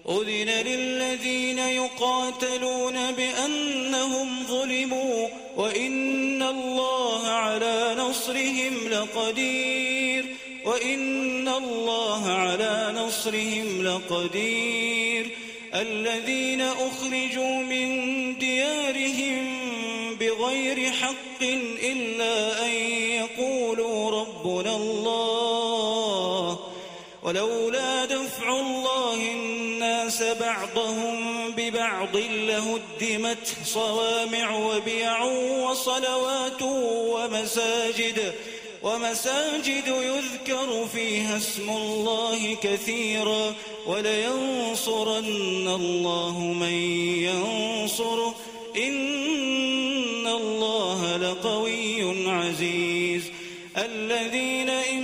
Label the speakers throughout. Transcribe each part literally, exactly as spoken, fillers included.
Speaker 1: أذن للذين يقاتلون بأنهم ظلموا وإن الله على نصرهم لقدير وإن الله على نصرهم لقدير الذين أخرجوا من ديارهم بغير حق إلا أن يقولوا ربنا الله ولولا دفع الله الناس بعضهم ببعض لهدمت صوامع وبيع وصلوات ومساجد ومساجد يذكر فيها اسم الله كثيرا ولينصرن الله من ينصره إن الله لقوي عزيز الذين إن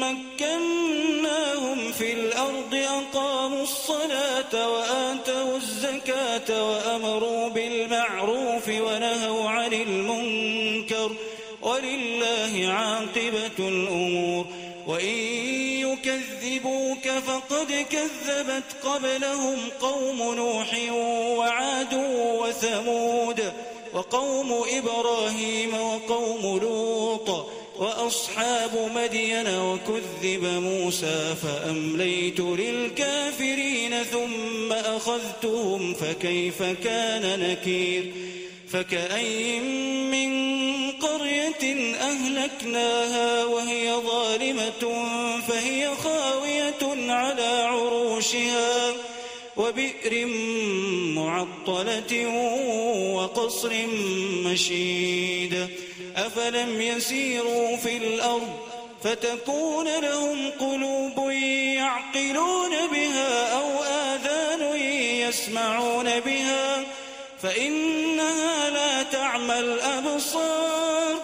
Speaker 1: مكناهم في الأرض أقاموا الصلاة وآتوا الزكاة وأمروا بالمعروف ونهوا عن المنكر ولله عاقبة الأمور وإن يكذبوك فقد كذبت قبلهم قوم نوح وعاد وثمود وقوم إبراهيم وقوم لوط وأصحاب مدين وكذب موسى فأمليت للكافرين ثم أخذتهم فكيف كان نكير فكأي من قرية أهلكناها وهي ظالمة فهي خاوية على عروشها وبئر معطلة وقصر مشيد أفلم يسيروا في الأرض فتكون لهم قلوب يعقلون بها أو آذان يسمعون بها فإنها لا تعمى الأبصار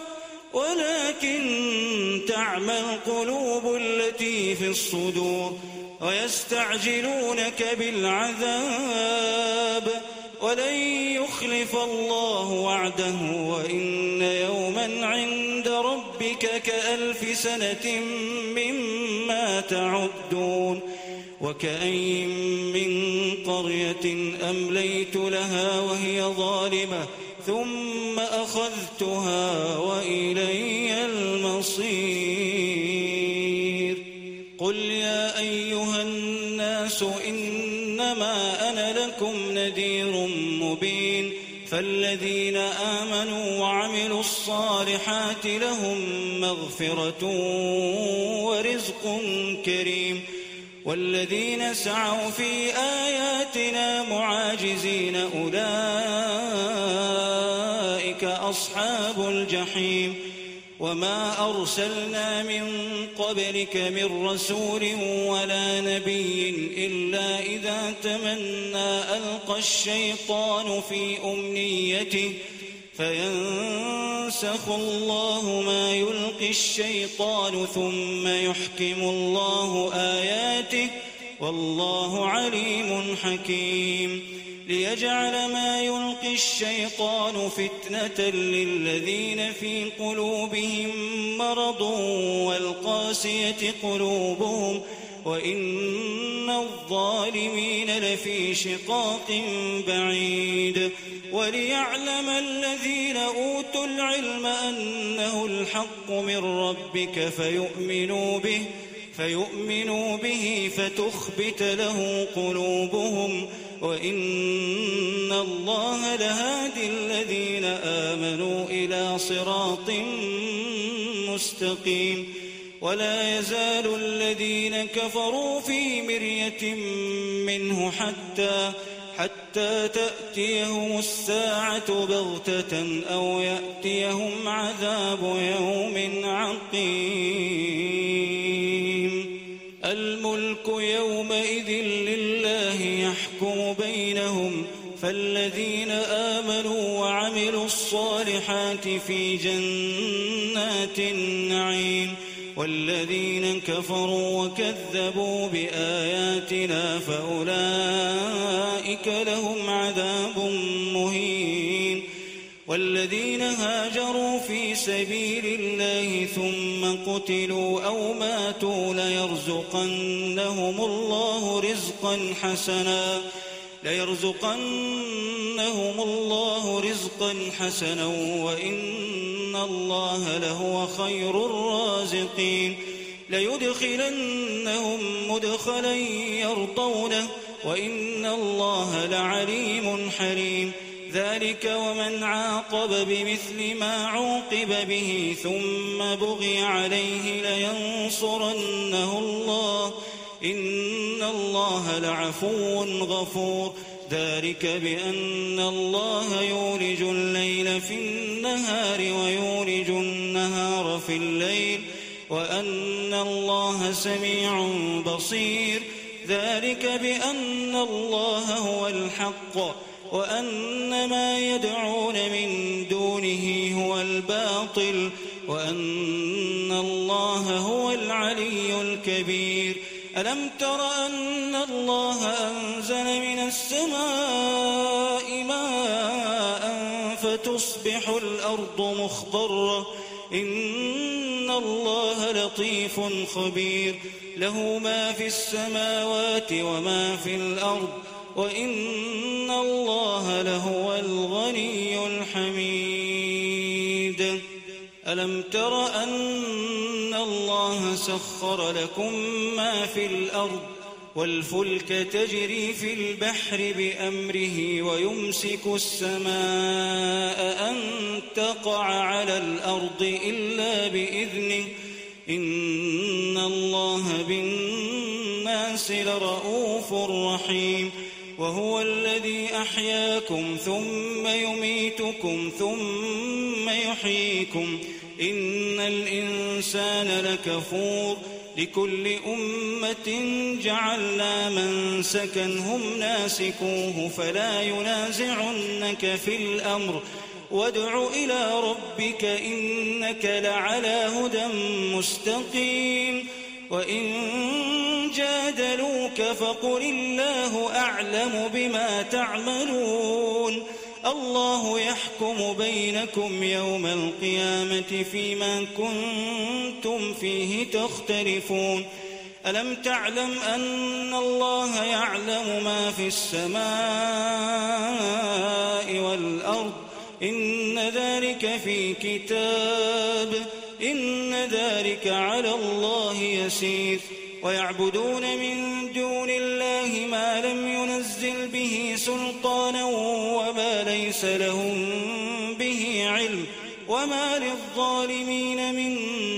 Speaker 1: ولكن تعمى القلوب التي في الصدور ويستعجلونك بالعذاب ولن يخلف الله وعده وإن يوما عند ربك كألف سنة مما تعدون وكأي من قرية أمليت لها وهي ظالمة ثم أخذتها وإلي المصير قل يا أيها الناس إنما أنا لكم نذير مبين فالذين آمنوا وعملوا الصالحات لهم مغفرة ورزق كريم والذين سعوا في آياتنا معاجزين أولئك أصحاب الجحيم وما أرسلنا من قبلك من رسول ولا نبي إلا إذا تمنى ألقى الشيطان في أمنيته فينسخ الله ما يلقي الشيطان ثم يحكم الله آياته والله عليم حكيم ليجعل ما يلقي الشيطان فتنة للذين في قلوبهم مرض والقاسية قلوبهم وإن الظالمين لفي شقاق بعيد وليعلم الذين أوتوا العلم أنه الحق من ربك فيؤمنوا به فيؤمنوا به فتخبت له قلوبهم وإن الله لهادي الذين آمنوا إلى صراط مستقيم ولا يزال الذين كفروا في مرية منه حتى حتى تأتيهم الساعة بغتة أو يأتيهم عذاب يوم عقيم الملك يومئذ لله يحكم بينهم فالذين آمنوا وعملوا الصالحات في جنات النعيم والذين كفروا وكذبوا بآياتنا فأولئك لهم عذاب مهين والذين هاجروا في سبيل الله ثم قتلوا أو ماتوا ليرزقنهم الله رزقا حسنا ليرزقنهم الله رزقا حسنا وإن الله لهو خير الرازقين ليدخلنهم مدخلا يرضونه وإن الله لعليم حليم ذلك ومن عاقب بمثل ما عوقب به ثم بغي عليه لينصرنه الله إن الله لعفو غفور ذلك بأن الله يولج الليل في النهار ويولج النهار في الليل وأن الله سميع بصير ذلك بأن الله هو الحق وأن ما يدعون من دونه هو الباطل وأن الله هو العلي الكبير ألم تر أن الله أنزل من السماء ماء فتصبح الأرض مخضرة إن الله لطيف خبير له ما في السماوات وما في الأرض وإن الله لهو الغني الحميد ألم تر أن الله سخر لكم ما في الأرض والفلك تجري في البحر بأمره ويمسك السماء أن تقع على الأرض إلا بإذنه إن الله بالناس لرؤوف رحيم وهو الذي أحياكم ثم يميتكم ثم يحييكم إن الإنسان لكفور لكل أمة جعلنا منسكا هم ناسكوه فلا ينازعنك في الأمر وادع إلى ربك إنك لعلى هدى مستقيم وإن جادلوك فقل الله أعلم بما تعملون الله يحكم بينكم يوم القيامة فيما كنتم فيه تختلفون ألم تعلم أن الله يعلم ما في السماء والأرض إن ذلك في كتاب إن ذلك على الله يسير ويعبدون من دون الله ما لم ينزل به سلطانا وما ليس لهم به علم وما للظالمين من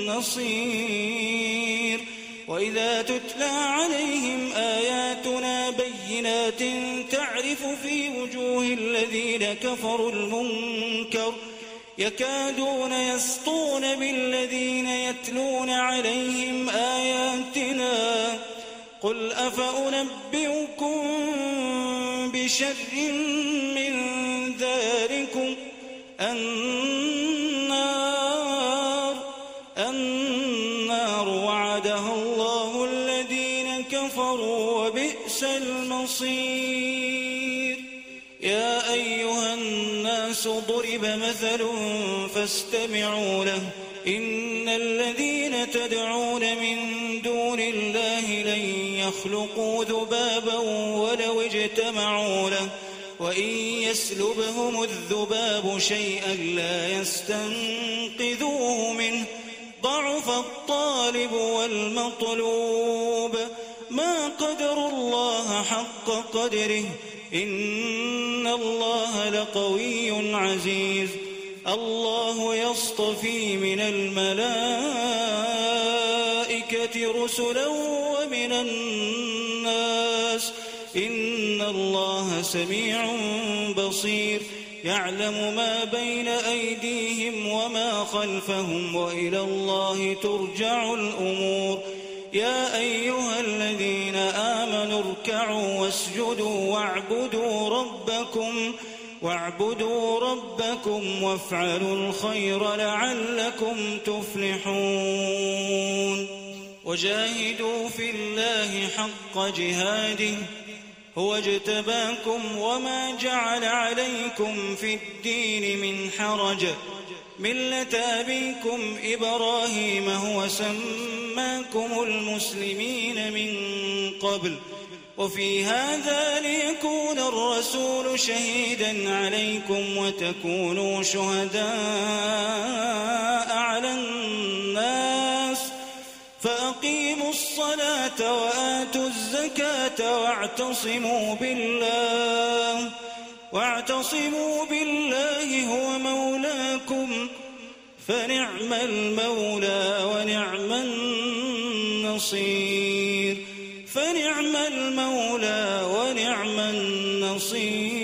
Speaker 1: نصير وإذا تتلى عليهم آياتنا بينات تعرف في وجوه الذين كفروا المنكر يكادون يسطون بالذين يتلون عليهم آياتنا قل أفأنبئكم بشر من ذلكم النار النار وعدها الله الذين كفروا وبئس المصير يا أيها الناس ضرب مثل فاستمعوا له إن الذين تدعون من دون الله لن يخلقوا ذبابا ولو اجتمعوا له وإن يسلبهم الذباب شيئا لا يستنقذوه منه ضعف الطالب والمطلوب ما قدر الله حق قدره إن الله لقوي عزيز الله يصطفي من الملائكة رسلا ومن الناس إن الله سميع بصير يعلم ما بين أيديهم وما خلفهم وإلى الله ترجع الأمور يا أيها الذين آمنوا اركعوا واسجدوا واعبدوا ربكم واعبدوا ربكم وافعلوا الخير لعلكم تفلحون وجاهدوا في الله حق جهاده هو اجتباكم وما جعل عليكم في الدين من حرج ملة أبيكم إبراهيم هو سماكم المسلمين من قبل وفي هذا ليكون الرسول شهيدا عليكم وتكونوا شهداء على الناس فأقيموا الصلاة وآتوا الزكاة واعتصموا بالله واعتصموا بالله هو مولاكم فنعم المولى ونعم النصير فنعم المولى ونعم النصير